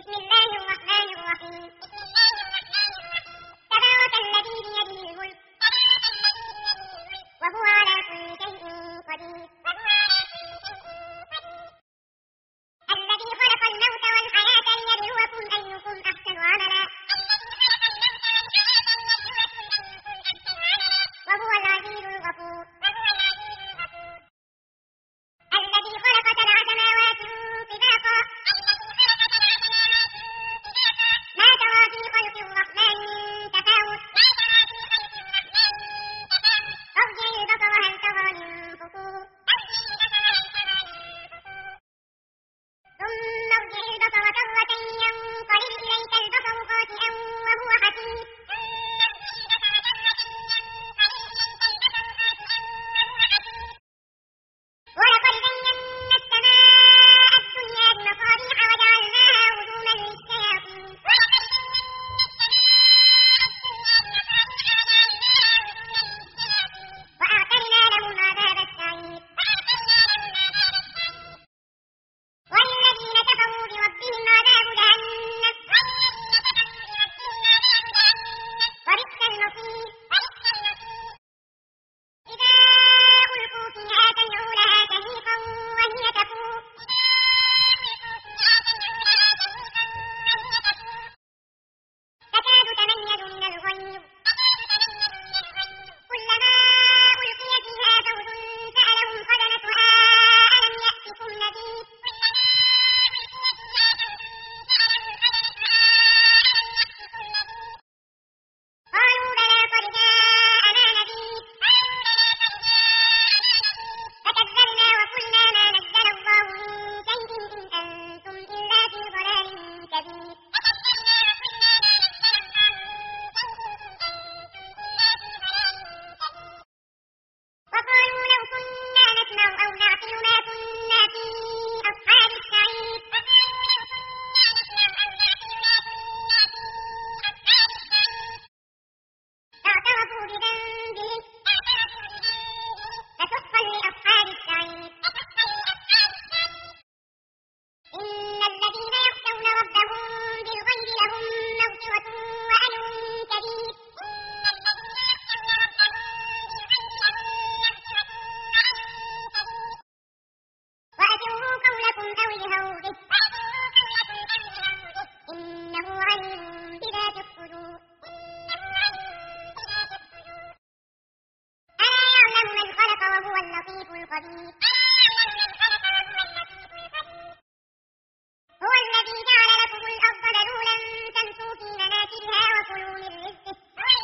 بسم الله الرحمن الرحيم. تبارك الذي بيده الملك وهو على كل شيء قدير. الذي خلق الموت والحياة ليبلوكم أيكم أحسن عملا وهو العزيز الغفور. الذي خلق 7 سماوات طباقا ما ترى في خلق الرحمن من تفاوت ارجع البصر هل ترى من فطور ثم ارجع البصر كرتين ينقلب إليك البصر خاسئا وهو حسير ولقد زينا السماء الدنيا بمصابيح وجعلناها رجوما للشياطين وأعتدنا لهم عذاب السعير. والذين كفروا بربهم عذاب جهنم وبئس المصير. إذا ألقوا فيها سمعوا لها شهيقا وهي تفور تكاد تميز من الغيظ كلما ألقي فيها فوج سألهم خزنتها ألم يأتكم نذير قالوا بلى قد جاءنا نذير فكذبنا وقلنا ما نزل الله من شيء إن أنتم إلا في ضلال كبير. وقالوا لو كنا نسمع أو نعقل ما كنا في أصحاب السعير. فاعترفوا بذنبهم فسحقا لأصحاب السعير. إن الذين يخشون ربهم بالغيب لهم مغفرة وأجر كبير. وأسروا قولكم أو اجهروا به إنه عليم بذات الصدور. ألا يعلم من خلق وهو اللطيف الخبير. هو الذي جعل لكم الأرض ذلولا تمشوا في مناكبها وكلوا من رزقه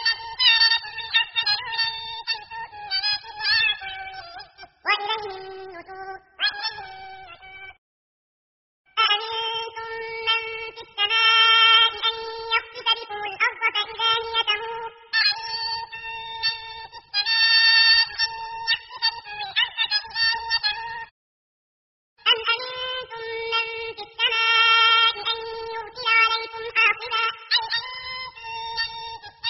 وإليه النشور. أأمنتم من في السماء أن يخسف بكم الأرض فإذا هي تمور أم أمنتم من في السماء أن يرسل عليكم حاصبا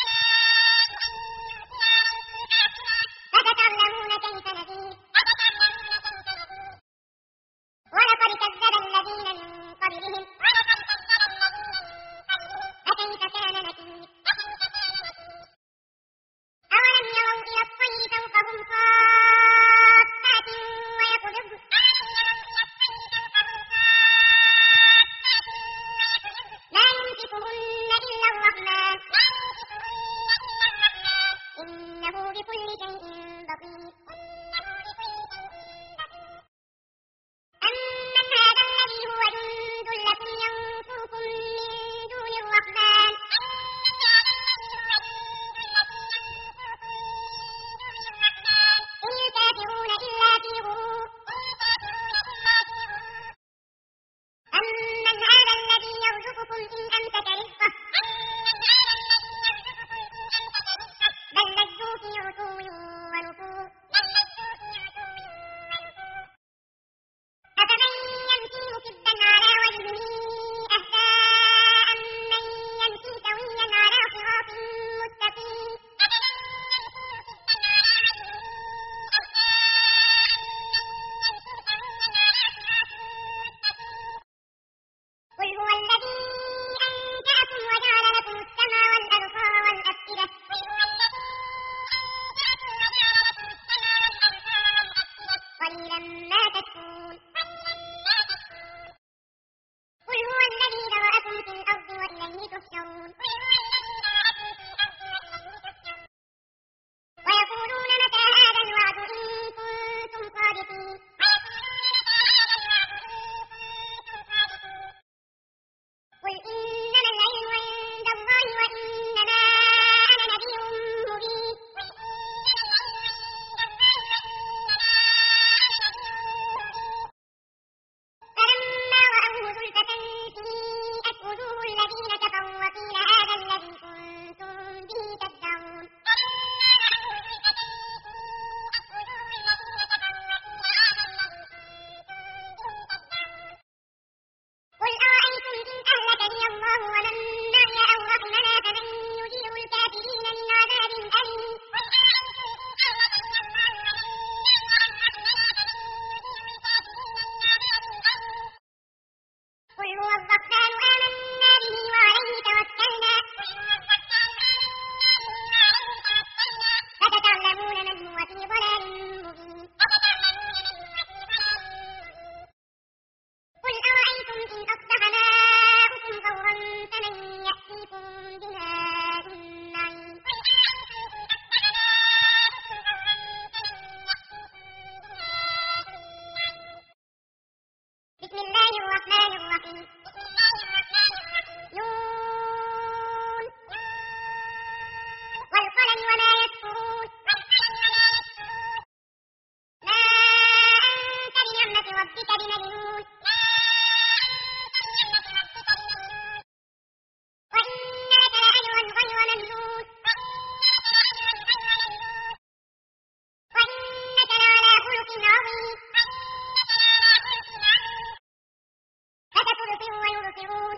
ينتصرون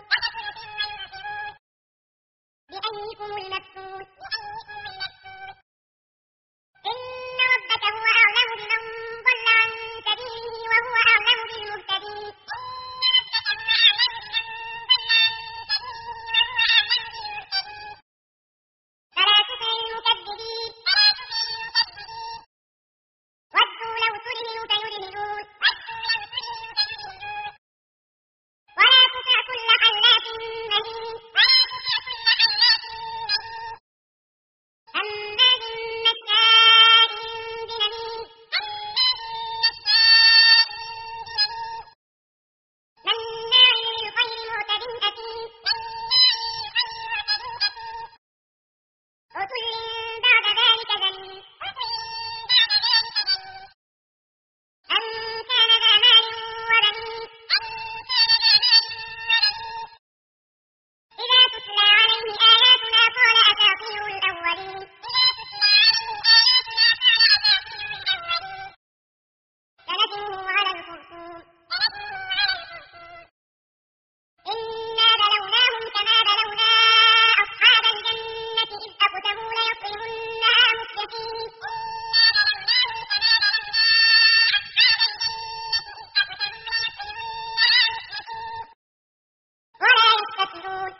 بأيكم المفتون إن ربك هو أعلم بمن ضل عن سبيله وهو أعلم بالمهتدين فلا تطع المكذبين ودوا لو تدهن فيدهنون ولا تطع كل حلاف مهين هماز مشاء بنميم مناع للخير معتد أثيم عتل بعد ذلك زنيم أن كان ذا مال وبنين إذا تتلى عليه آياتنا قال أساطير الأولين سنسمه على الخرطوم إنا بلوناهم كما بلونا أصحاب الجنة إذ أقسموا ليصرمنها مصبحين ولا يستكبرون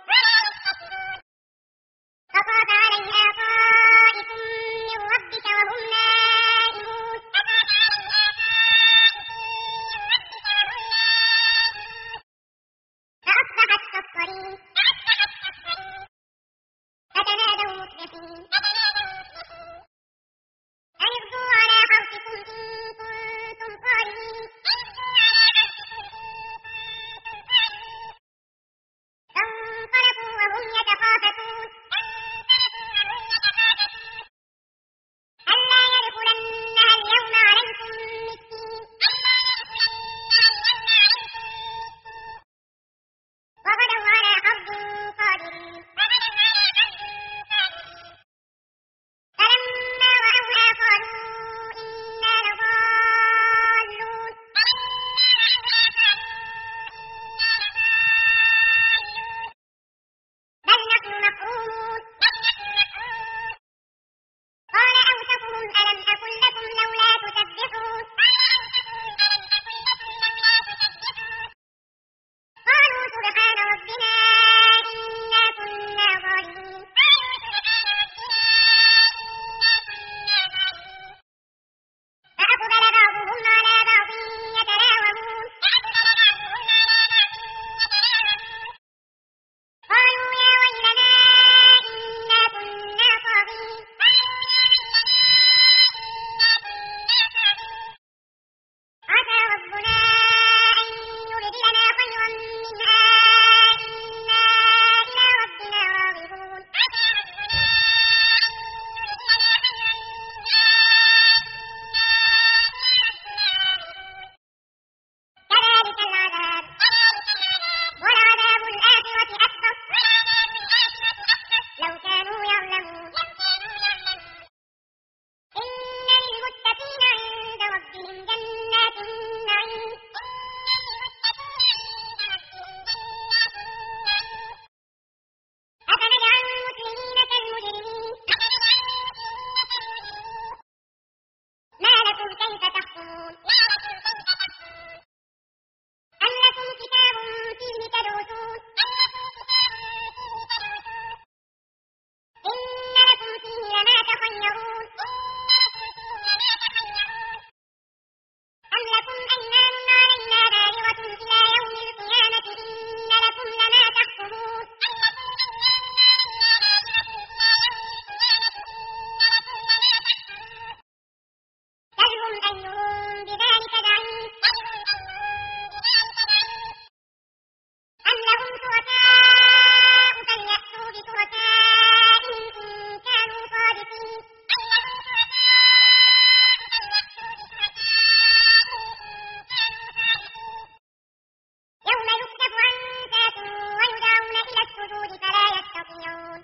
فطاف عليها طائف من ربك وهم نائمون فأصبحت كالصريم فتنادوا مصبحين أن اغدوا على حرثكم إن كنتم صارمين فانطلقوا وهم يتخافتون ألا يدخلنها اليوم عليكم مسكين وغدوا على حرد قادرين فلما رأوها قالوا إنا لضالون بل نحن محرومون قال أوسطهم ألم أقل لكم لولا تسبحون قالوا سبحان ربنا إنا كنا ظالمين فأقبل بعضهم على بعض يتلاومون قالوا يا ويلنا إنا كنا طاغين عسى ربنا أن يبدلنا خيرا منها إنا إلى ربنا راغبون كذلك العذاب ولعذاب الآخرة أكبر لو كانوا يعلمون إن للمتقين عند ربهم جنات النعيم أفنجعل المسلمين كالمجرمين ما لكم كيف تحكمون أم لكم كتاب فيه تدرسون إن لكم فيه لما تخيرون أم لكم أيمان علينا بالغة إلى يوم القيامة إن لكم لما تحكمون سلهم أيهم بذلك زعيم أم لهم شركاء فليأتوا بشركائهم إن كانوا صادقين يوم يكشف عن ساق ويدعون إلى السجود فلا يستطيعون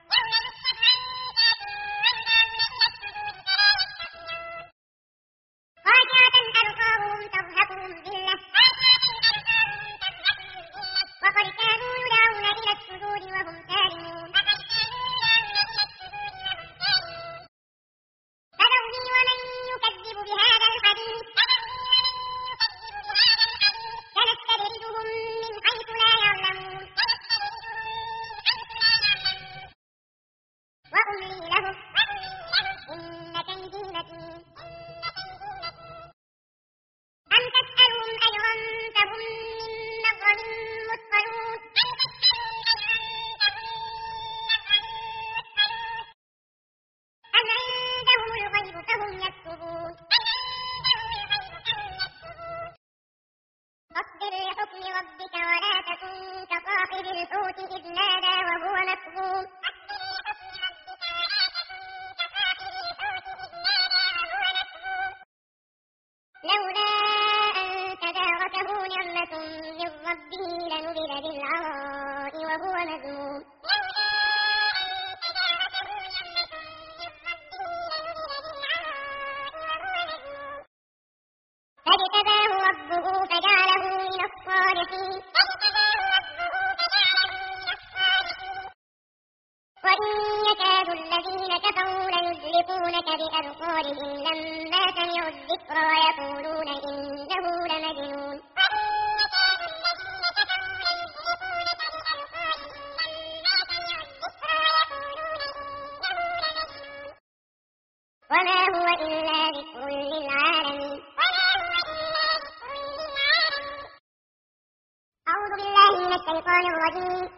خاشعة أبصارهم ترهقهم ذلة وقد كانوا يدعون ربك ولا تكن كصاحب الحوت إذ نادى وهو مكظوم لولا أن تداركه نعمة من ربه لنبذ بالعراء وهو مذموم فاجتباه ربه فجعله من الصالحين وإن يكاد الذين كفروا ليزلقونك بأبصارهم لما سمعوا الذكر ويقولون إنه لمجنون وما هو إلا ذكر للعالمين أعوذ بالله من الشيطان الرجيم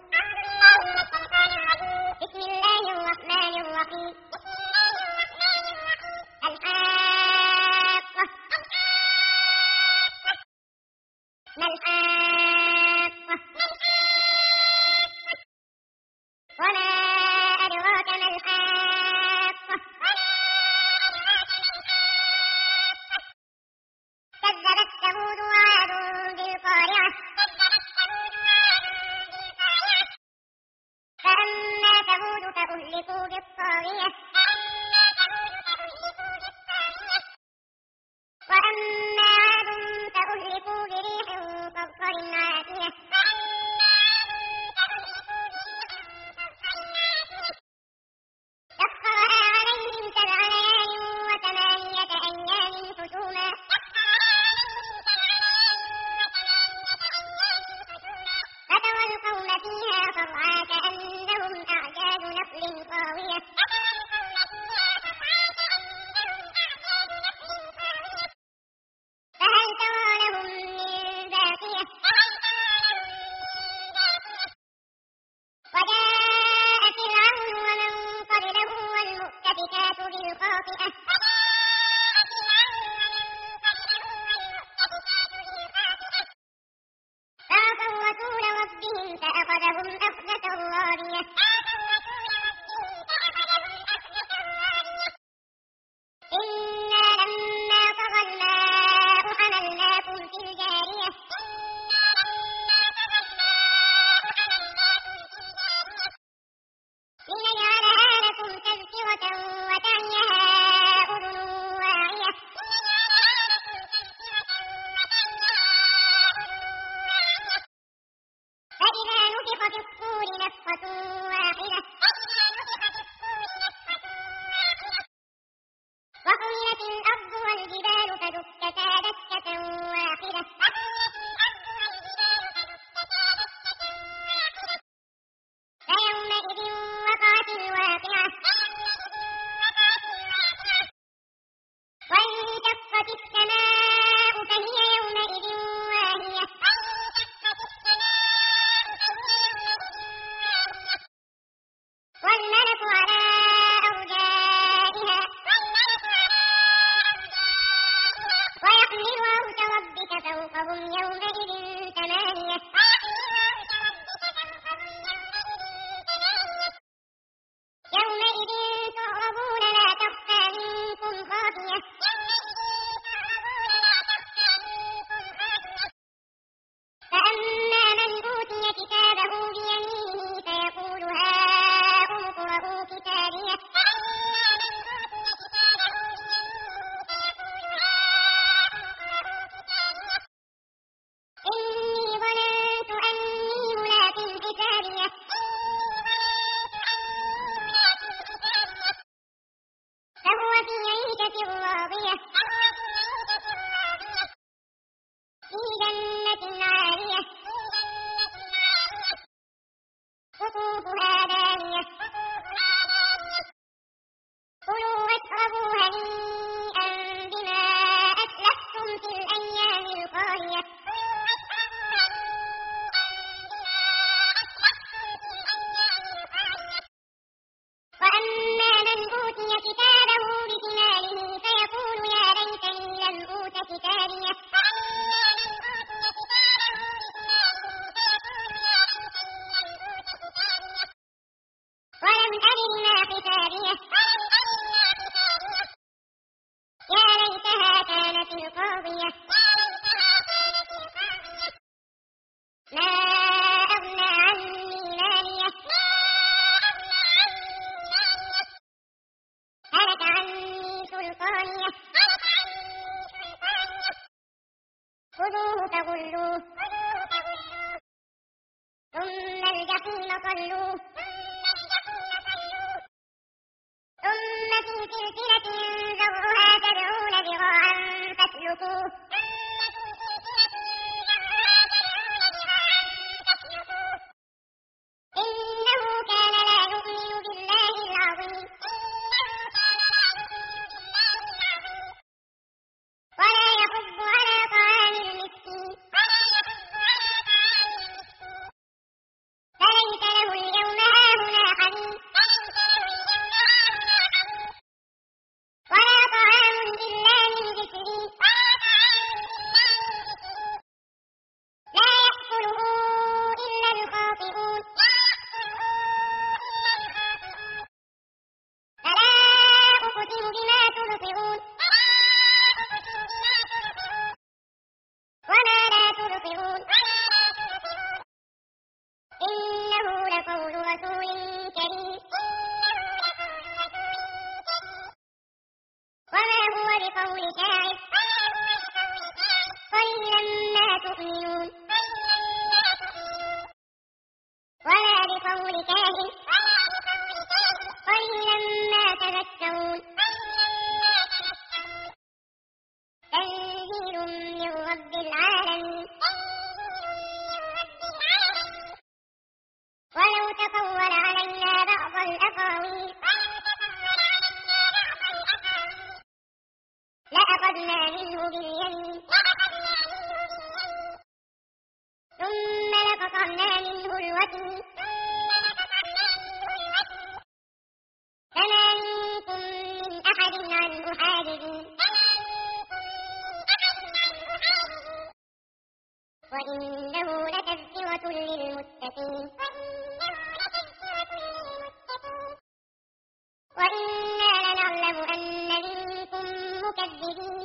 بسم الله الرحمن الرحيم الحاقة ما الحاقة وما أدراك ما الحاقة كذبت ثمود وعاد بالقارعة فأما ثمود فأهلكوا بالطاغية وأما عاد فأهلكوا بريح صرصر عاتية سخرها عليهم 7 ليال و8 أيام حسوما فترى القوم فيها صرعى كأنهم أعجاز نخل خاوية فهل ترى لهم من باقية وجاء فرعون ومن قبله والمؤتفكات بالخاطئة فعصوا رسول ربهم فأخذهم أخذة رابية إنا لما طغى الماء حملناكم في الجارية لنجعلها لكم تذكرة وتعيها أذن واعية فإذا نفخ في الصور نفخة واحدة وحملت الأرض والجبال فدكتا دكة واحدة فيومئذ وقعت الواقعة وانشقت السماء فهي يومئذ واهية والملك على أرجائها ويحمل عرش ربك فوقهم يومئذ 8 يومئذ تعرضون لا تخفى منكم خافية فأما من أوتي كتابه بيمينه فيقول هاؤم اقرءوا كتابيه إني ظننت أني ملاق حسابيه فهو في عيشة راضية في جنة عالية قطوفها دانية كلوا واشربوا هنيئا بما أسلفتم في الأيام الخالية وأما من أوتي كتابه بشماله فيقول يا ليتني لم أوت كتابيه خالية يا ليتها كانت القاضية ما أغنى عني مالية هلك عني سلطانية خذوه فغلوه ثم الجحيم صلوه ثم في سلسلة ذرعها 70 ذراعا فاسلكوه إنه كان لا يؤمن بالله العظيم ولا يحض على طعام المسكين فليس له اليوم هاهنا حميم ولا طعام إلا من غسلين لا يأكله إلا الخاطئون فلا أقسم بما تبصرون وما لا تبصرون إنه لقول رسول كريم وما هو بقول شاعر قليلا ما تؤمنون ولا بقول كاهن قليلا ما تذكرون تنزيل من رب العالمين ولو تقول علينا بعض الأقاويل لأخذنا منه باليمين ثم لقطعنا منه الوتين فما منكم من أحد عنه حاجزين وإنه لتذكرة للمتقين وإنا لنعلم أن منكم مكذبين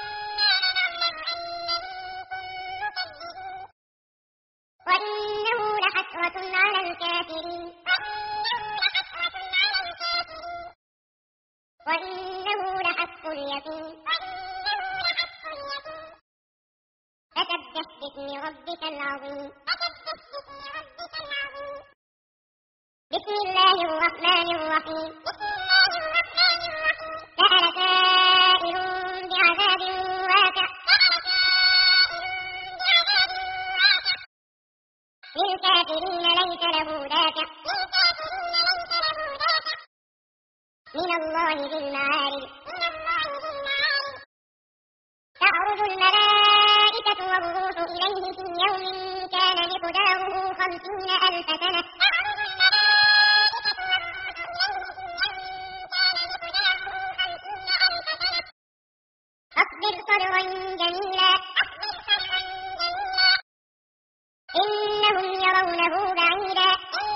وإنه لحسرة على الكافرين وإنه لحق اليقين فسبح باسم ربك العظيم بسم الله الرحمن الرحيم سأل سائل بعذاب واقع للكافرين ليس له دافع من الله ذي المعارج تعرج الملائكة والروح إليه في يوم كان مقداره 50,000 سنة أصبر صبرا جميلا إنهم يرونه بعيدا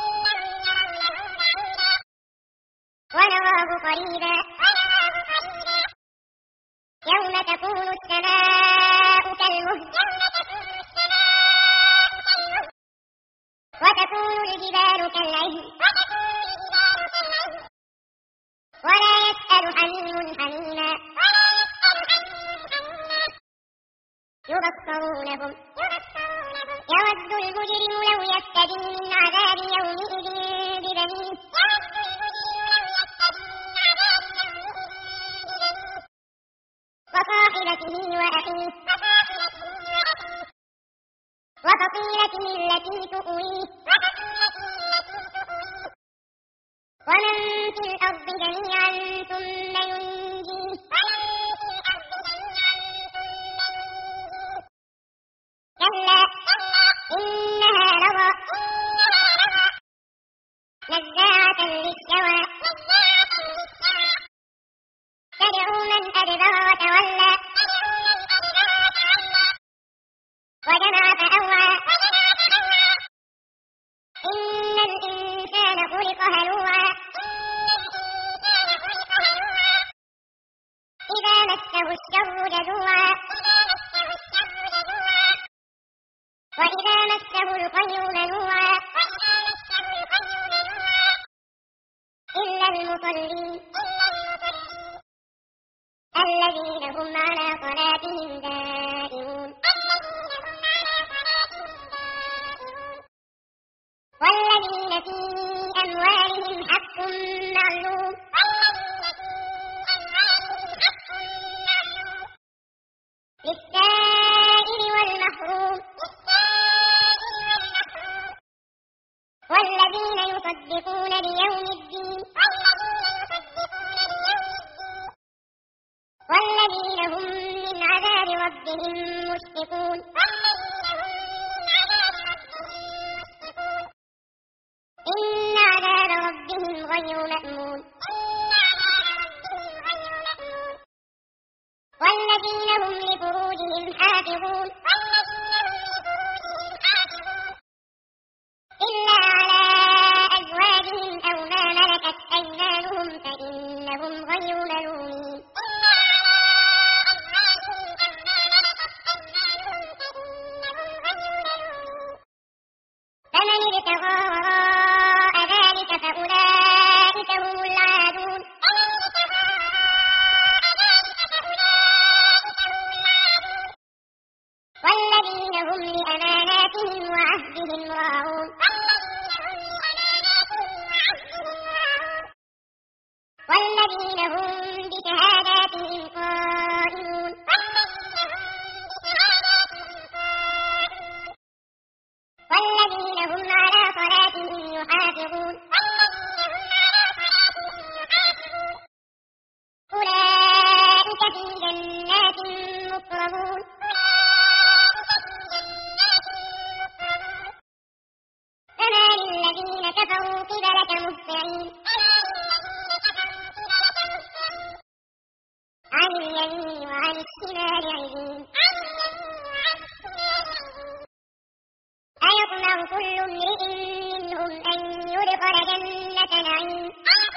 ونراه قريبا يوم تكون السماء كالمهل وتكون الجبال كالعهن ولا يسأل حميم حميما يبصرونهم يود المجرم لو يفتدي من عذاب يومئذ ببنيه وصاحبته وأخيه وفصيلته التي تؤويه ومن في الأرض جميعا ثم ينجيه كلا إنها لظى نزاعة للشوى تدعو من أدبر وتولى وجمع فأوعى إن الإنسان خلق هلوعا المصلين الذين هم على صلاتهم دائمون والذين في أموالهم حق معلوم للسائل والمحروم والذين يصدقون بيوم الدين والذين هم من عذاب ربهم مشفقون إن عذاب ربهم غير مأمون والذين هم لفروجهم حافظون إلا على أزواجهم أو ما ملكت أيمانهم فإنهم غير ملومين فمن ابتغى وراء ذلك فأولئك هم العادون والذين هم لأماناتهم وعهدهم راعون والذين هم بشهاداتهم قائمون والذين هم على صلاتهم يحافظون أولئك في جنات مكرمون فما للذين كفروا قبلك مهطعين عن اليمين وعن الشمال عزين أيطمع كل امرئ منهم أن يدخل جنة نعيم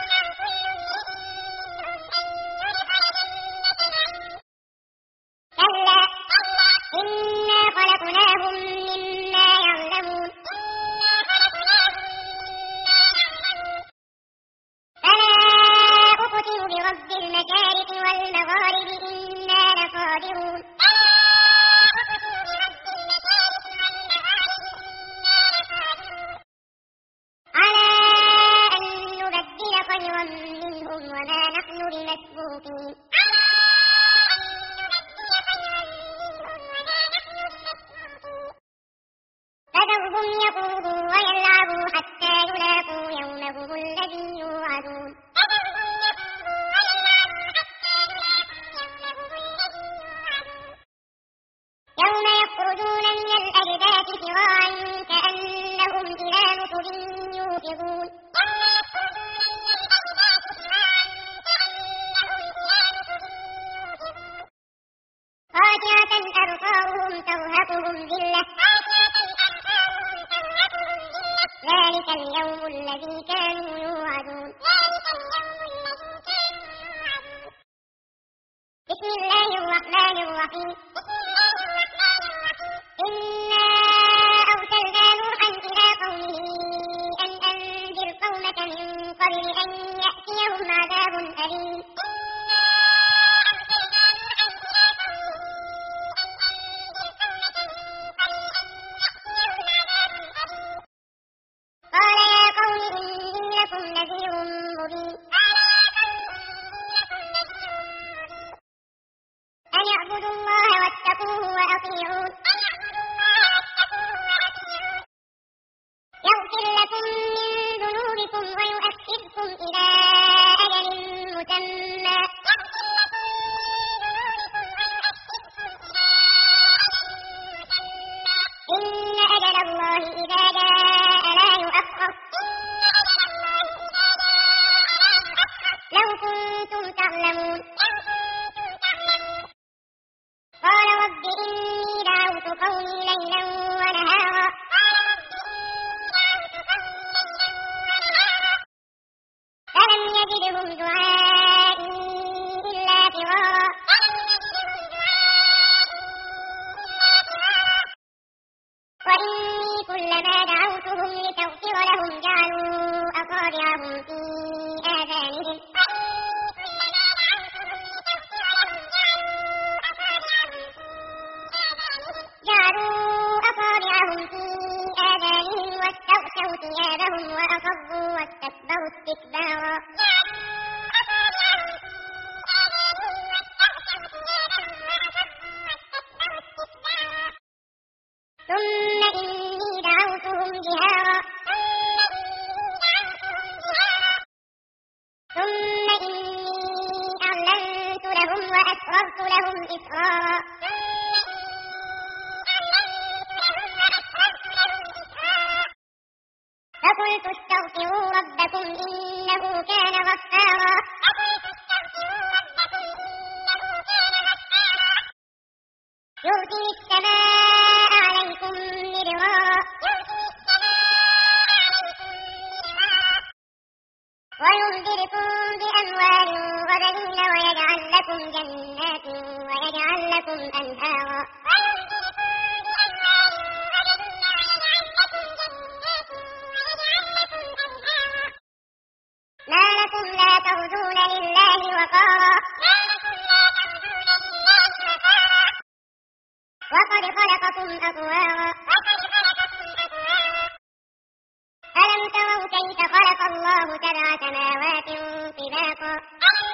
كلا إنا خلقناهم مما يعلمون فلا أقسم برب المشارق والمغارب إنا لقادرون على أن نبدل خيرا منهم وما نحن بمسبوقين فذرهم يخوضوا ويلعبوا حتى يلاقوا يومهم الذي يوعدون يوم يخرجون من الأجداث سراعا كأنهم إلى نصب يوفضون خاشعة أبصارهم ترهقهم ذلة ذلك اليوم الذي كانوا يوعدون بسم الله الرحمن الرحيم إنا أرسلنا نوحا إلى قومه أن أنذر قومك من قبل أن يأتيهم عذاب أليم قال يا قوم إني لكم نذير مبين أن اعبدوا الله واتقوه وأطيعون يغفر لكم من ذنوبكم ويؤخركم إلى أجل مسمى إن أجل الله إذا جاء لا يؤخر لو كنتم تعلمون قال رب إني دعوت قومي ليلا ونهارا فلم يزدهم دعائي إلا فرارا وإني كلما دعوتهم لتغفر لهم جعلوا أصابعهم في آذانهم وأصروا واستكبروا استكبارا ثم إني دعوتهم جهارا ثم إني أعلنت لهم وأسررت لهم إسرارا فقلت استغفروا ربكم إنه كان غفارا يرسل السماء عليكم مدرارا ويمددكم بأموال وبنين ويجعل لكم جنات ويجعل لكم أنهارا ما لكم لا ترجون لله وقارا وقد خلقكم أطوارا ألم تروا كيف خلق الله سبع سماوات طباقا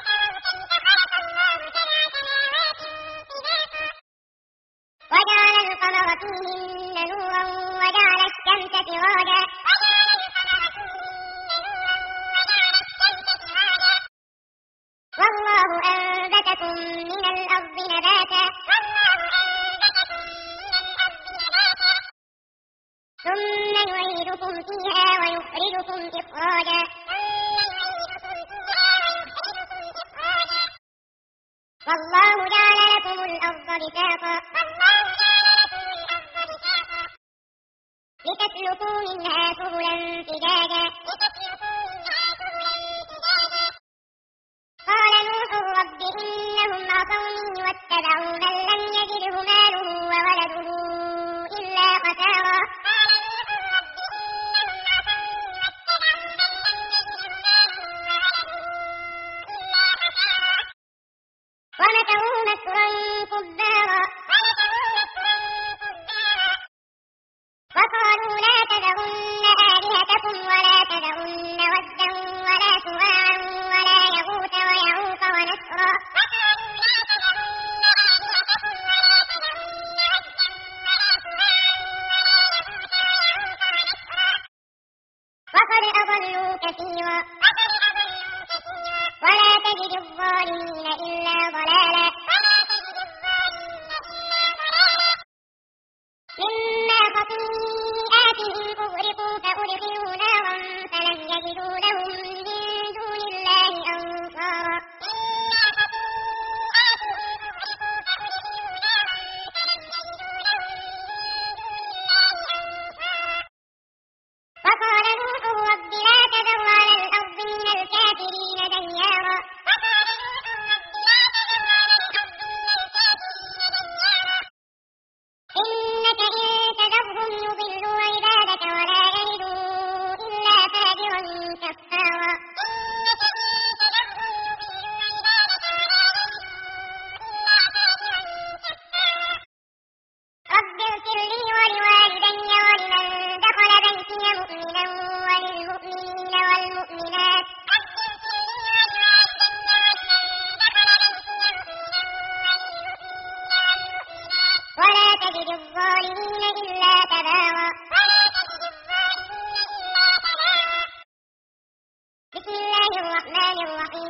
وجعل القمر فيهن نورا وجعل الشمس سراجا والله أنبتكم من الأرض نباتا ثم يعيدكم فيها ويخرجكم إخراجا والله جعل لكم الأرض بساطا لتسلكوا منها سبلا فجاجا قال نوح رب إنهم عصوني واتبعوا من لم يجده ماله وولده إلا خسارا ومكروا مكرا كبارا وقالوا لا تذرن آلهتكم ولا تذرن ودا ولا سواعا ولا يغوث ويعوق ونسرا وقد أضلوا كثيرا ولا تجد الظالمين إلا ضلالا مما خطيئاتهم أغرقوا فأدخلوا نارا فلم يجدوا لهم من دون الله أنصارا وقال نوح رب لا تذر على الأرض من الكافرين ديارا إنك إن تذرهم يضلوا عبادك ولا يلدوا إلا فاجرا كفارا رب اغفر لي ولوالدي ولمن دخل بيتي مؤمنا وللمؤمنين والمؤمنات ولا تجد الظالمين إلا تبارا بسم الله الرحمن الرحيم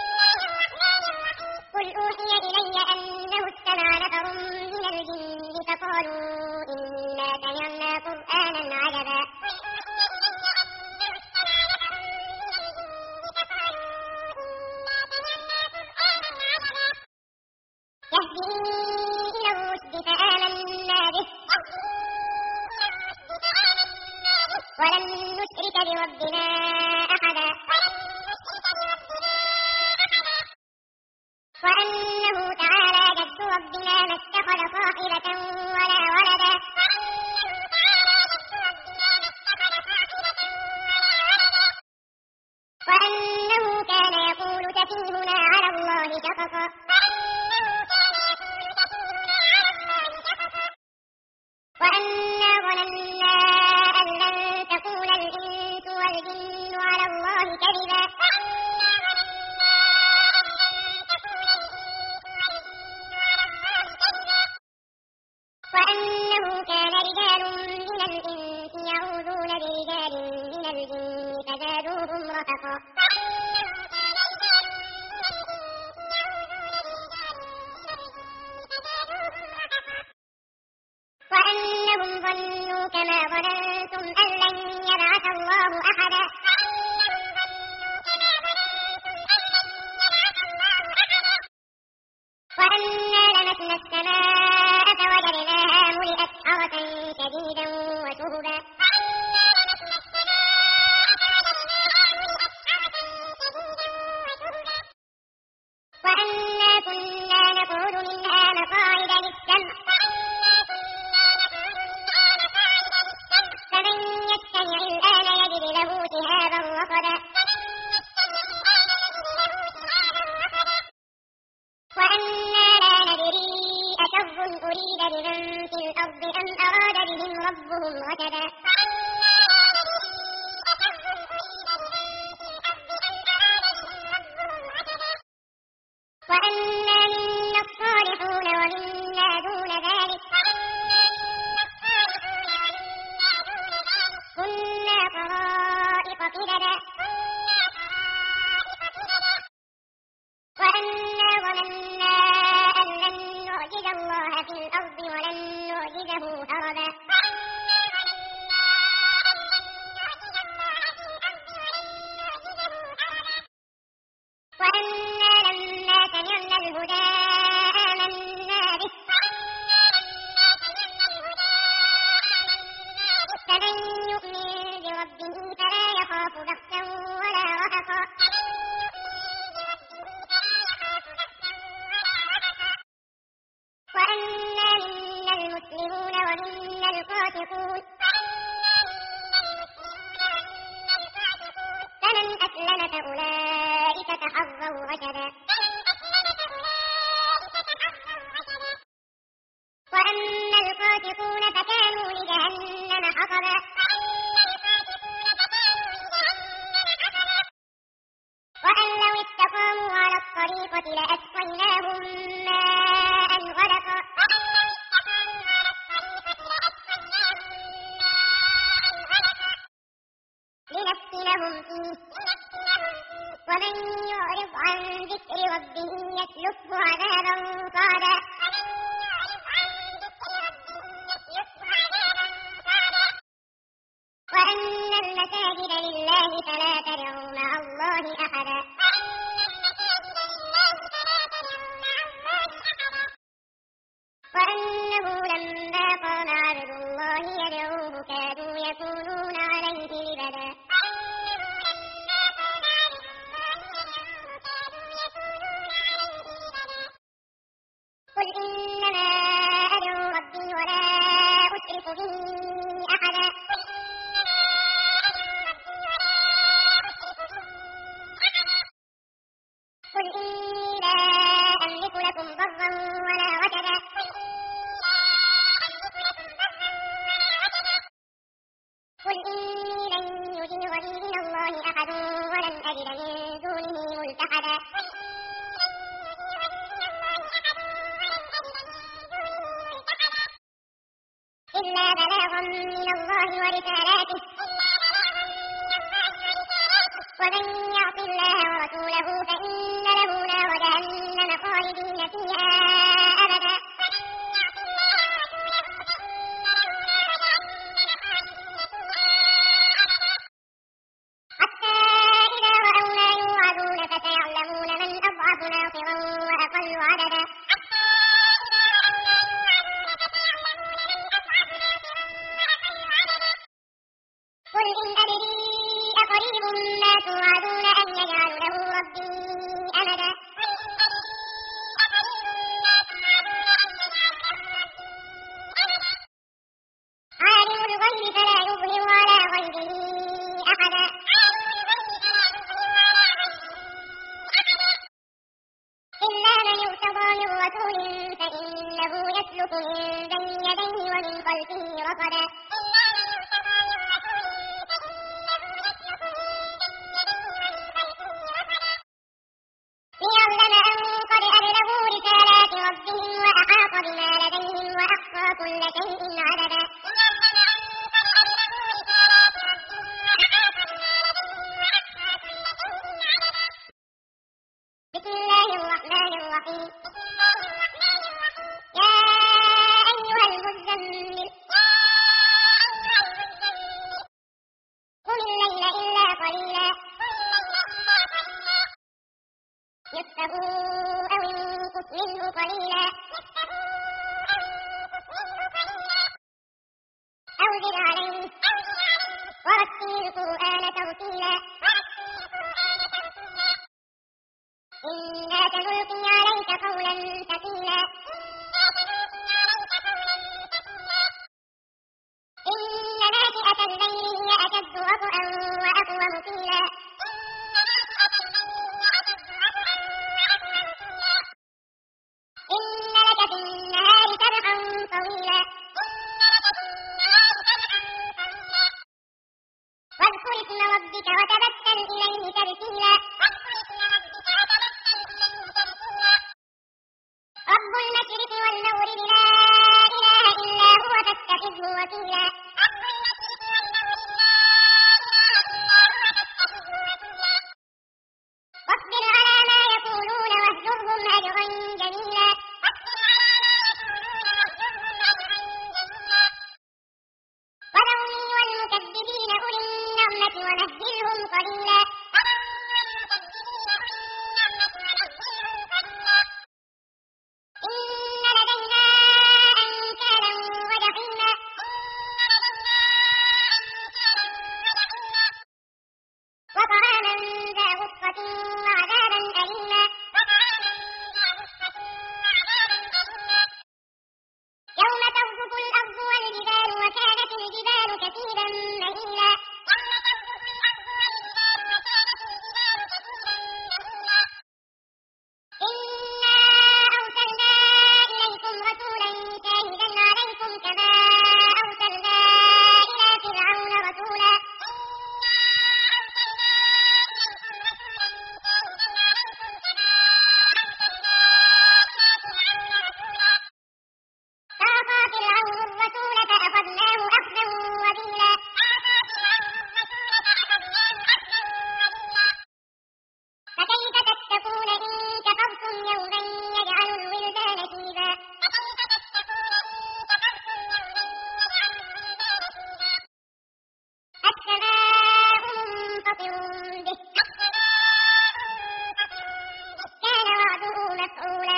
قل أوحي إلي أنه استمع نفر من الجن فقالوا إنا سمعنا قرآنا عجبا يهدي إلى الرشد فآمنا به ولن نشرك بربنا أحدا وأنه تعالى جد ربنا ما اتخذ صاحبة ولا ولدا وأنه كان يقول سفيهنا على الله شططا وأنا ظننا أن لن تكون الإنس والجن كذبا وأنه كان رجال من الإنس يعوذون برجال من الجن فزادوهم رهقا وأنهم ظنوا كما ظننتم أن لن يبعث الله أحدا وأنا لمسنا السماء فوجدناها ملئت حرسا شديدا وشهبا وأنا كنا نقعد منها مقاعد للسمع فمن يستمع الآن يجد له شهابا رصدا وأنا لا ندري أشر أريد بمن في الأرض أم أراد بهم ربهم رشدا وأنا منا الصالحون ومنا دون ذلك كنا طرائق قددا وأنا ظننا أن لن نعجز الله في الأرض ولن نعجزه هربا وأنا لما سمعنا الهدى آمنا به فمن يؤمن بربه فلا يخاف بخسا ولا رهقا وأنا منا المسلمون ومنا القاسطون فمن أسلم فأولئك تحروا رشدا وأما القاسطون فكانوا لجهنم حطبا وأن لو استقاموا على الطريقة لأسقيناهم ماء غدقا لنفتنهم فيه ومن يعرض عن ذكر ربه يسلكه عذابا صعدا وأن المساجد لله فلا تدعوا مع الله أحدا وأنه لما قام عبد الله يدعوه كادوا يكونون عليه لبدا قل إنما أدعو ربي ولا أشرك به أحدا قل إني لا أملك لكم ضرا ولا رشدا قل إني لن يجيرني من الله أحد ولن أجد من دونه ملتحدا إلا بلاغا من الله ورسالاته ومن يعص الله ورسوله فإن له نار جهنم خالدين فيها أبدا حتى إذا رأوا ما يوعدون فسيعلمون من أضعف ناصرا وأقل عددا قل إن أدري أقريب ما توعدون أم يجعل له ربي أمدا عالم الغيب فلا يظهر على غيبه أحدا إلا من ارتضى من رسول فإنه يسلك من بين يديه ومن خلفه رصدا الرحيم. يا أيها المزمل قم الليل إلا قليلا نصفه أو انقص منه قليلا أو زد عليه ورتل القرآن ترتيلا إنا سنلقي عليك قولا ثقيلا إن ناشئة الليل هي أشد وطئا وأقوم قيلا إن لك في النهار سبحا طويلا واذكر اسم ربك وتبتل إليه تبتيلا رب المشرق والمغرب لا إله إلا هو فاتخذه وكيلا واصبر على ما يقولون واهجرهم هجرا جميلا وذرني والمكذبين أولي النعمة ومهلهم قليلا إن لدينا أنكالا وجحيما وطعاما ذا غصة وعذابا أليما يوم ترجف الأرض والجبال وكانت الجبال كثيبا مهيلا إنا أرسلنا إليكم رسولا شاهدا عليكم كما أرسلنا إلى فرعون رسولا فعصى فرعون الرسول فأخذناه أخذا وبيلا فكيف تتقون إن كفرتم يوما يجعل الولدان شيبا السماء منفطر به كان وعده مفعولا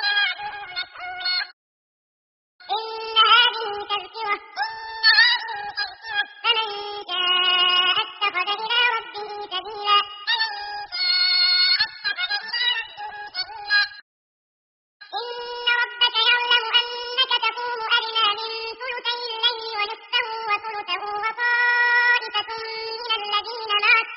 إن هذه تذكرة فمن شاء اتخذ إلى ربه سبيلا إن ربك يعلم أنك تقوم أدنى من ثلثي الليل ونصفه وثلثه وطائفة من الذين معك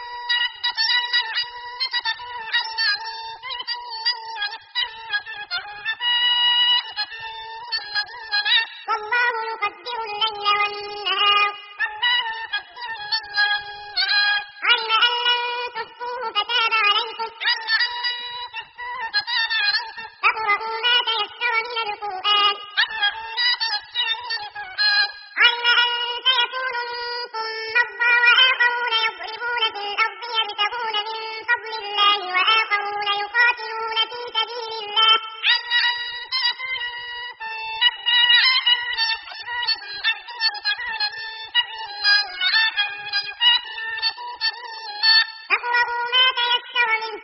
والله يقدر الليل والنهار علم أن لن تحصوه فتاب عليكم فاقرؤوا ما تيسر من القرآن علم أن سيكون منكم مرضى وآخرون يضربون في الأرض يبتغون من فضل الله وآخرون يقاتلون في سبيل الله فاقرؤوا ما تيسر منه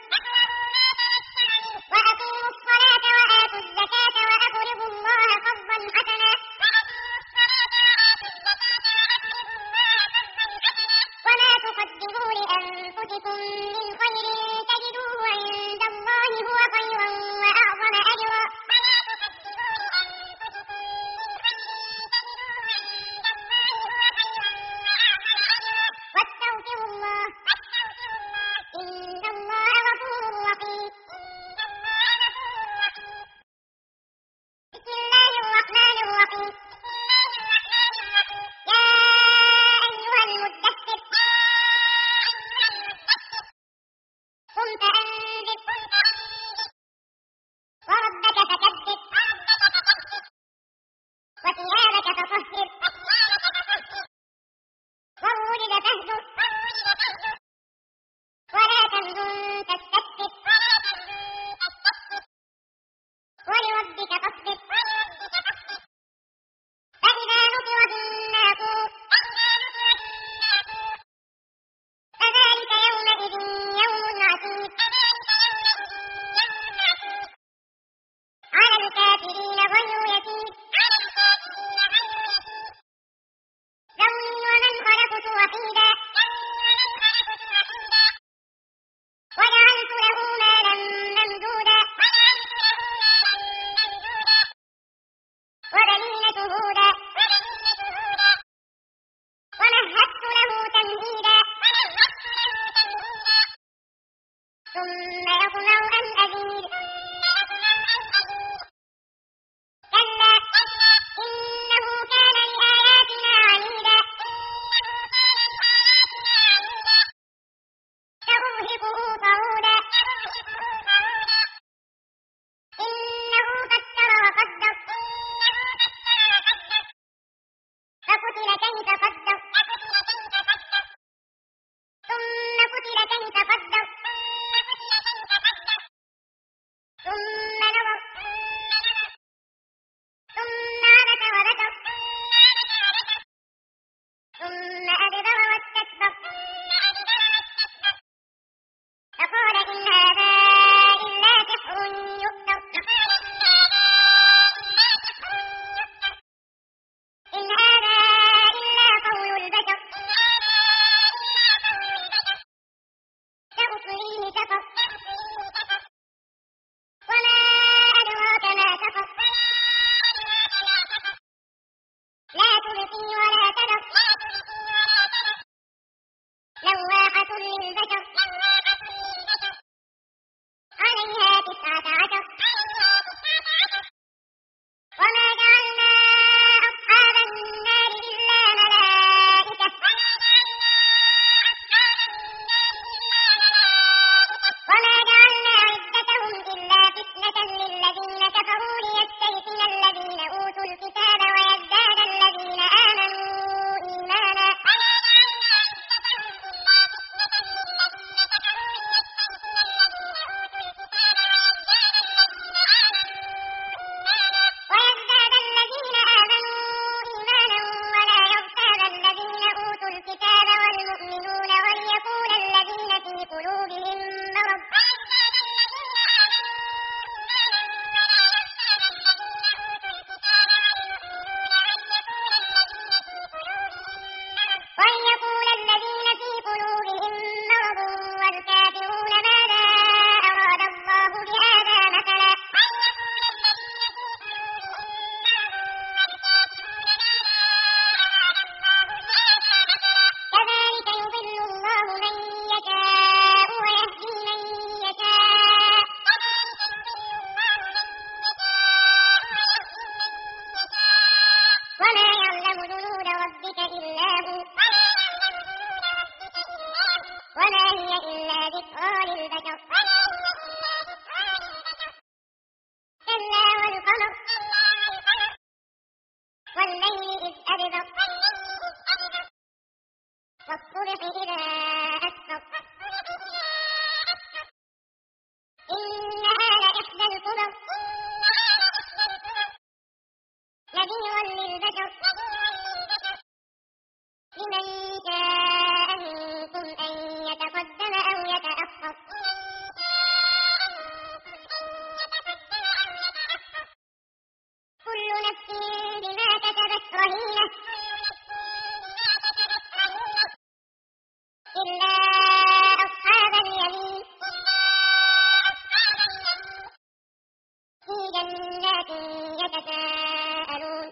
وأقيموا الصلاة وآتوا الزكاة وأقرضوا الله قرضا حسنا وما تقدموا لأنفسكم من خير تجدوه عند الله هو خيرا وأعظم أجرا واستغفروا الله إن الله غفور رحيم بسم الله الرحمن الرحيم يا أيها المدثر ثم يطمع أن أزيد كلا إنه كان لآياتنا عنيدا سأرهقه صعودا إنه فكر وقدر فقتل كيف قدر ثم قتل كيف قدر ثم نظر ثم عبس وبسر ثم أدبر واستكبر فقال إن هذا إلا سحر يؤثر إن هذا إلا قول البشر سأصليه سقر وما أدراك ما سقر لا تبقي ولا تذر لواحة للبشر عليها 19 وما جعلنا أصحاب النار إلا ملائكة وما جعلنا عدتهم إلا فتنة للذين كفروا ليستيقن الذين أوتوا الكتاب ويزداد الذين آمنوا إيمانا ولا يرتاب الذين أوتوا الكتاب والمؤمنون وليقول الذين في قلوبهم مرض والكافرون ماذا أراد الله بهذا مثلا كذلك يضل الله من يشاء ويهدي من يشاء وما يعلم جنود ربك إلا هو وما هي إلا ذكرى للبشر كلا والقمر والليل إذ أدبر والصبح إذا أسفر إنها لإحدى الكبر نذيرا للبشر لمن شاء منكم أن يتقدم أو يتأخر كل نفس بما كسبت رهينة إلا أصحاب اليمين في جنات يتساءلون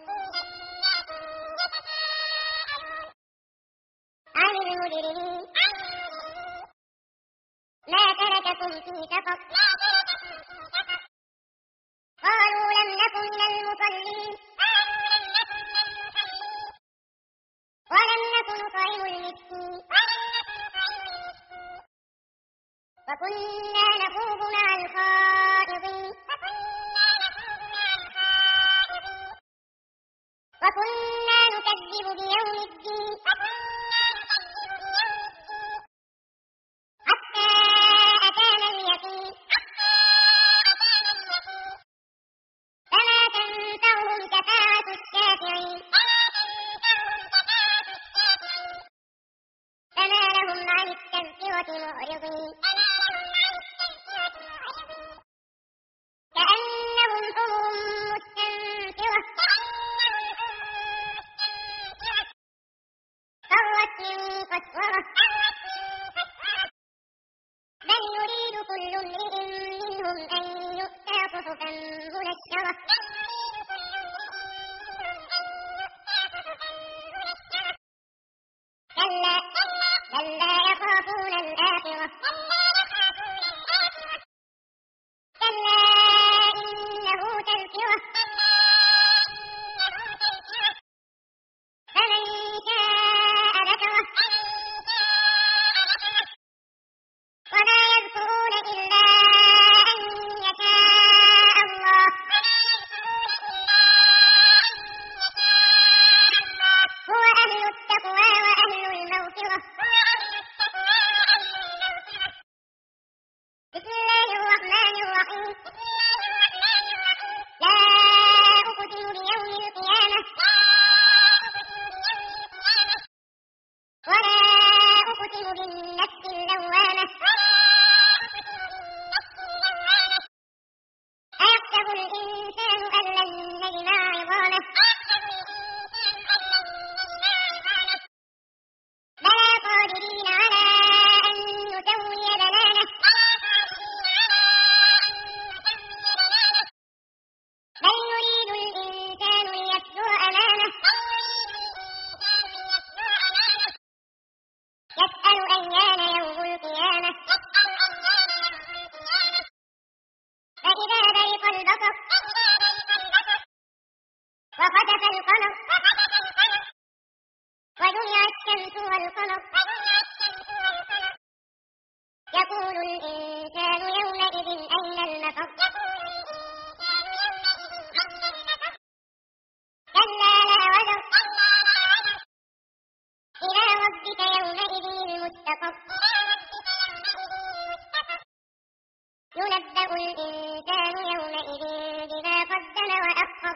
عن المجرمين ما ترككم في سقر قالوا لم نك من المصلين ولم نك نطعم المسكين وكنا نخوض مع الخائضين وكنا نكذب بيوم الدين حتى أتانا اليقين فما تنفعهم شفاعة الشافعين فما لهم عن التذكرة معرضين كأنهم حمر مستنفرة فرت من قسورة بل يريد كل امرئ منهم أن يؤتى صحفا منشرة كلا بل لا يخافون الآخرة يقول الإنسان يومئذ أين المفر كلا لا وزر إلى ربك يومئذ المستقر ينبأ الإنسان يومئذ بما قدم وأخر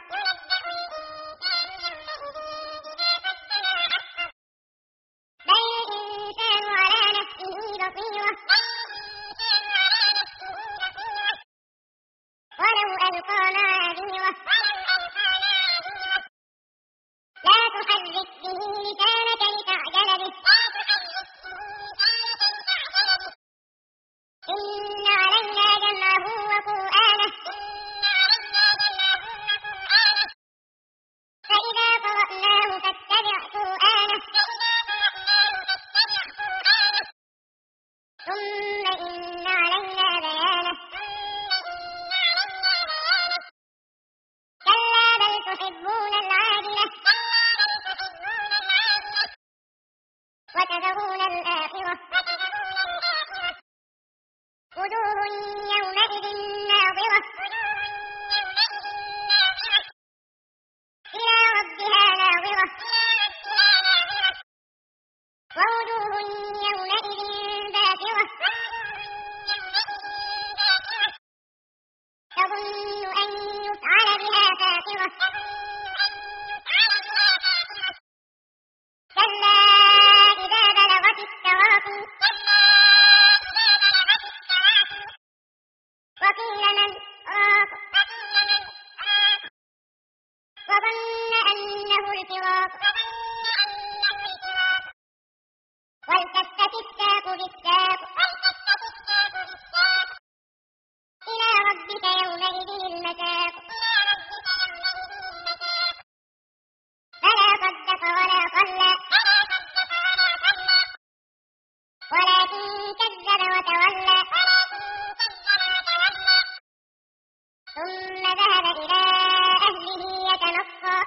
بل الإنسان على نفسه بصيرة ولو ألقى معاذيره لا تحرك به لسانك لتعجل به إن علينا جمعه وقرآنه فإذا قرأناه فاتبع قرآنه ثم إن علينا بيانه كلا بل تحبون العاجلة وتذرون الآخرة وجوه يومئذ ناظرة إلى ربها ناظرة ووجوه يومئذ باسرة تظن أن يفعل بها فاقرة كلا إذا بلغت التراقي وقيل من راق وظن أنه الفراق والتفت الساق بالساق إلى ربك يومئذ المساق فلا صدق ولا صلى ولكن كذب وتولى ثم ذهب إلى أهله يتمطى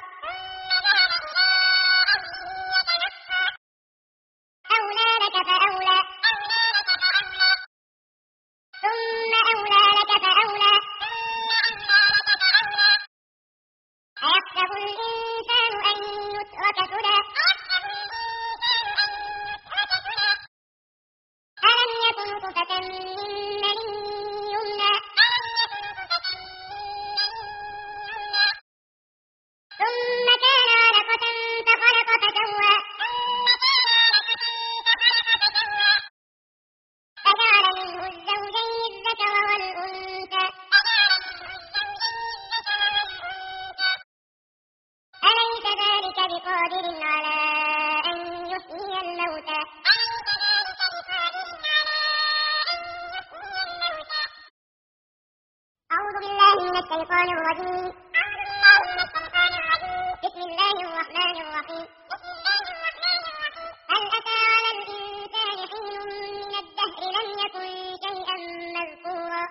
أولى لك فأولى ثم أولى لك فأولى أيحسب الإنسان أن يترك سدى ألم يكن نطفة من مني يمنى ثم كان علقة فخلق فسوى فجعل منه الزوجين الذكر والأنثى أليس ذلك بقادر على أن يحيي الموتى أعوذ بالله من الشيطان الرجيم بسم الله الرحمن الرحيم هل أتى على الإنسان حين من الدهر لم يكن شيئا مذكورا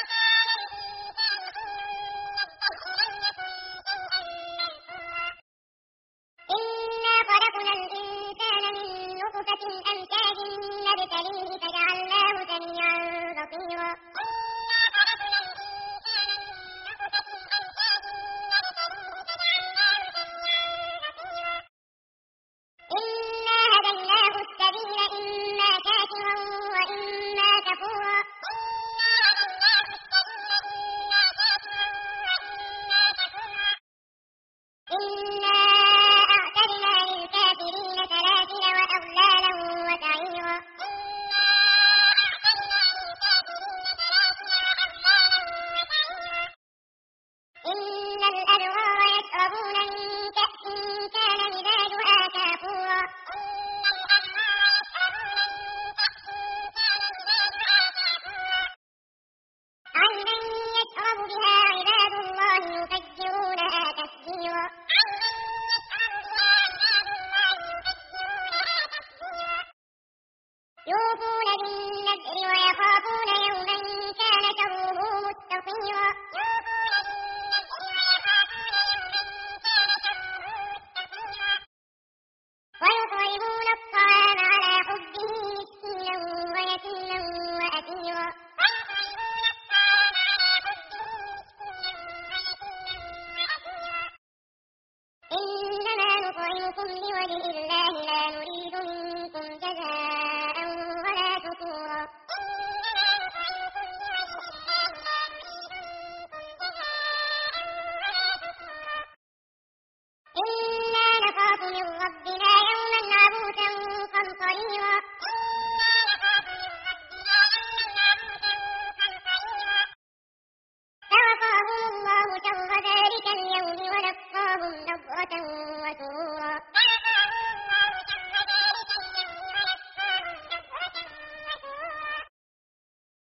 إنا خلقنا الإنسان من نطفة أمشاج نبتليه فجعلناه سميعا بصيرا إنا هديناه السبيل إما شاكرا وإما كفورا إنا أعتدنا للكافرين سلاسل وأغلالا وسعيرا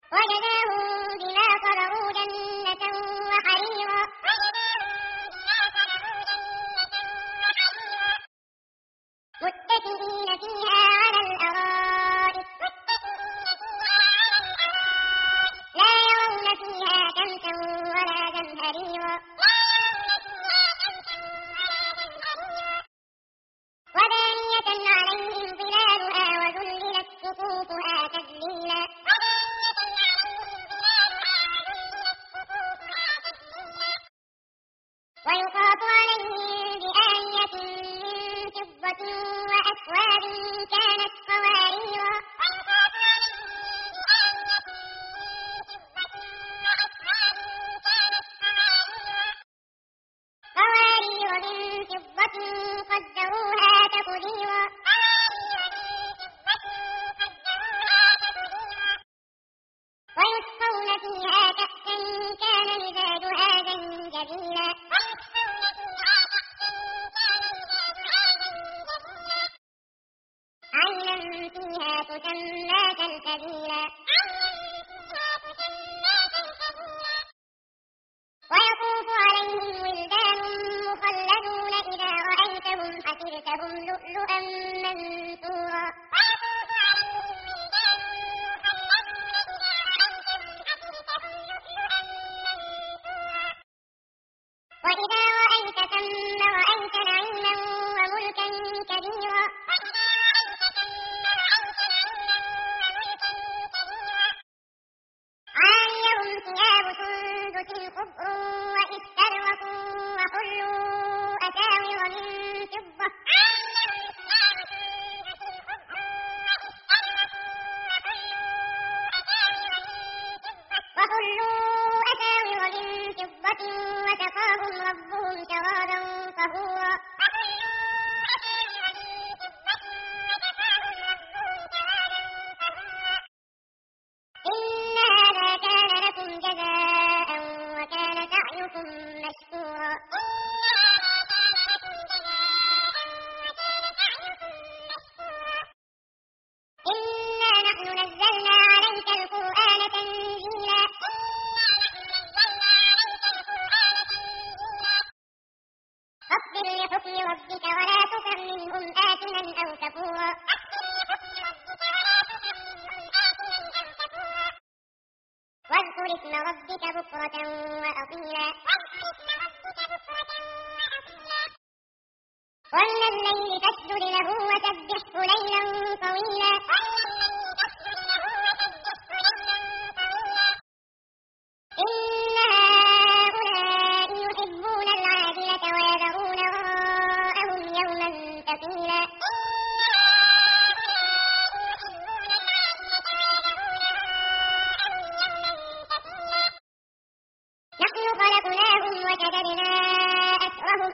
وجزاهم بما صبروا جنة وحريرا متكئين فيها على الأرائك لا يرون فيها شمسا ولا زمهريرا ودانية عليهم ظلالها وذللت قطوفها تذليلا ويطاف عليهم بآنية من فضة وأكواب كانت قواريرا من فضة قدروها تقديرا ويسقون فيها كأسا كان مزاجها زنجبيلا عينا فيها تسمى سلسبيلا ويطوف عليهم ولدان مخلدون إذا رأيتهم حسبتهم لؤلؤا منثورا وإذا رأيت ثم رأيت نعيما وملكا كبيرا عاليهم ثياب سندس خضر واستبرق وحلوا أساور من فضة وسقاهم ربهم شرابا طهورا إن هذا كان لكم جزاء وكان سعيكم مشكورا إنا نحن نزلنا عليك القرآن تنزيلا فاصبر لحكم ربك ولا تطع منهم آثما أو كفورا واذكر اسم ربك بكرة وأصيلا ومن الليل فاسجد له وسبحه ليلا طويلا إن هؤلاء يحبون العاجلة ويذرون وراءهم يوما ثقيلا نحن خلقناهم وشددنا أسرهم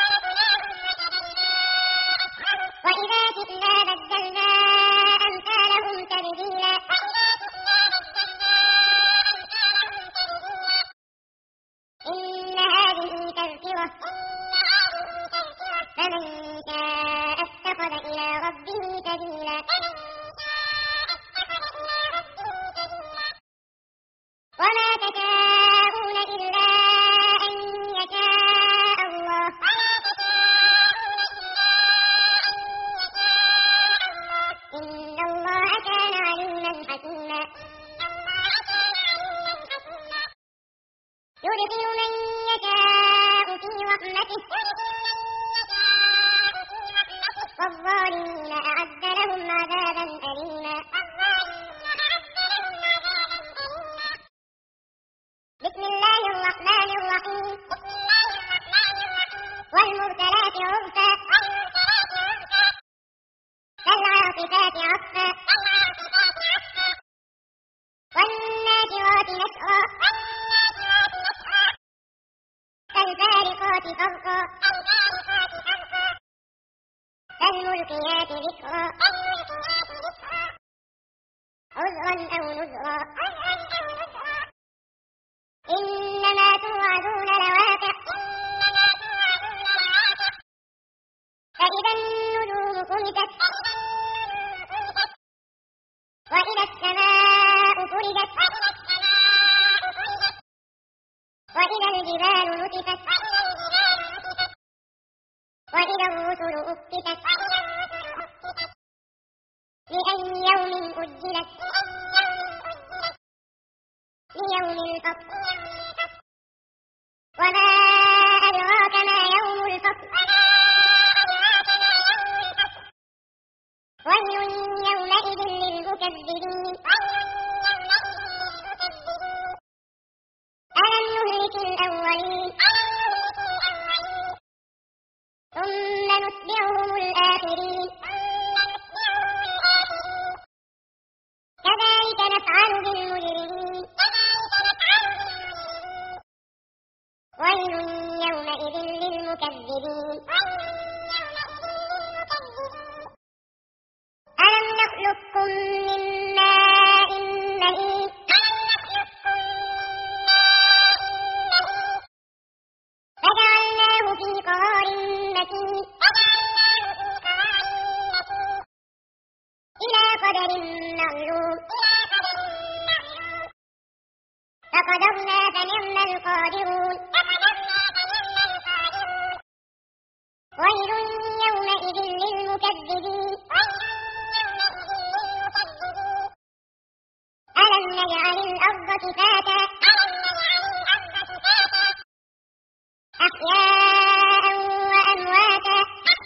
وإذا شئنا بدلنا أمثالهم تبديلا إن هذه تذكرة فمن شاء اتخذ إلى ربه سبيلا وما تشاءون إلا أن يشاء الله إن الله كان عليما حكيما يدخل من يشاء في رحمته والظالمين أعد لهم عذابا أليما بسم الله الرحمن الرحيم والمرسلات عرفا فالعاصفات عصفا والناشرات نشرا فالفارقات فرقا فالملقيات ذكرا عذرا أو نذرا إنما توعدون لواقع فإذا النجوم طمست وإذا السماء فرجت يوم الفصل وما أدراك ما يوم الفصل ويل يومئذ للمكذبين ألم نهلك الأولين ثم نتبعهم الآخرين كذلك نفعل بالمجرمين ويل يومئذ للمكذبين ألم نخلقكم من ماء مهين فجعلناه في قرار مكين إلى قدر معلوم فقدرنا فنعم القادرون ويل يومئذ للمكذبين ألم نجعل الأرض كفاتا أحياء وأمواتا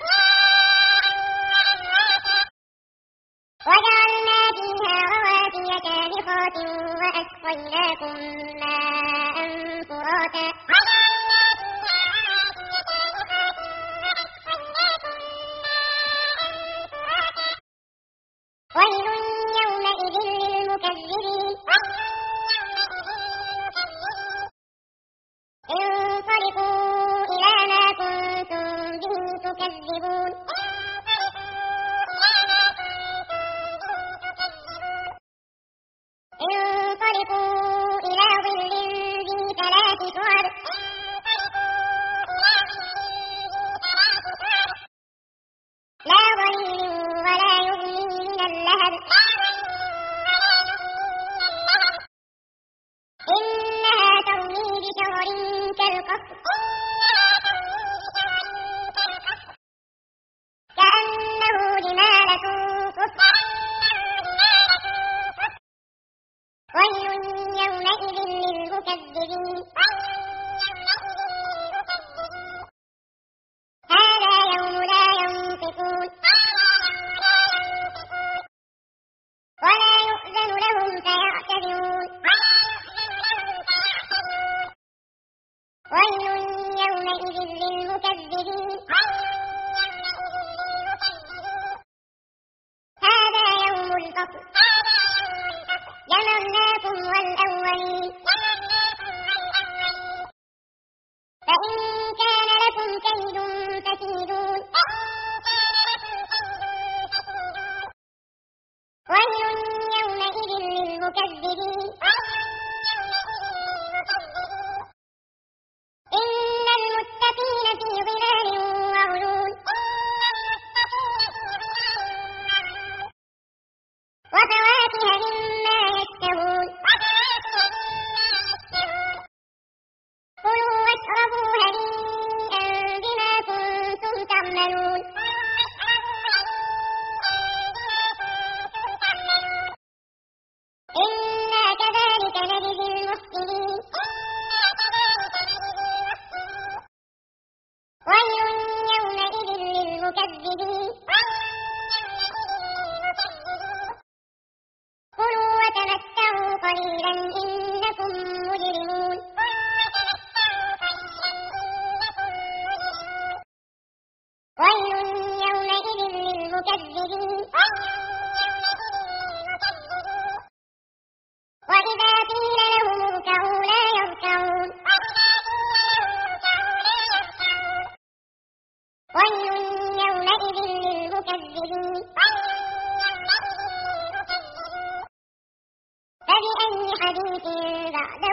وجعلنا فيها رواسي شامخات وأسقيناكم ماء فراتا ويل يومئذ للمكذبين انطلقوا إلى ما كنتم به تكذبون انطلقوا إلى ظل ذي ثلاث شعب لا ظليل ولا يغني من اللهب إنها ترمي بشرر كالقصر كأنه جمالة صفر ويل يومئذ للمكذبين هذا يوم لا ينطقون ولا يؤذن لهم فيعتذرون ويل يومئذ للمكذبين هذا يوم الفصل جمعناكم والأولين فإن كان لكم كيد فكيدون ويل يومئذ للمكذبين إن المتقين في ظلال وعيون وفواكه مما يشتهون كلوا واشربوا هنيئا بما كنتم تعملون إنا كذلك نجزي المحسنين ويل يومئذ للمكذبين كلوا وتمتعوا قليلا إنكم مجرمون ويل يومئذ للمكذبين وإذا قيل لهم اركعوا لا يركعون ويل يومئذ للمكذبين فبأي حديث بعده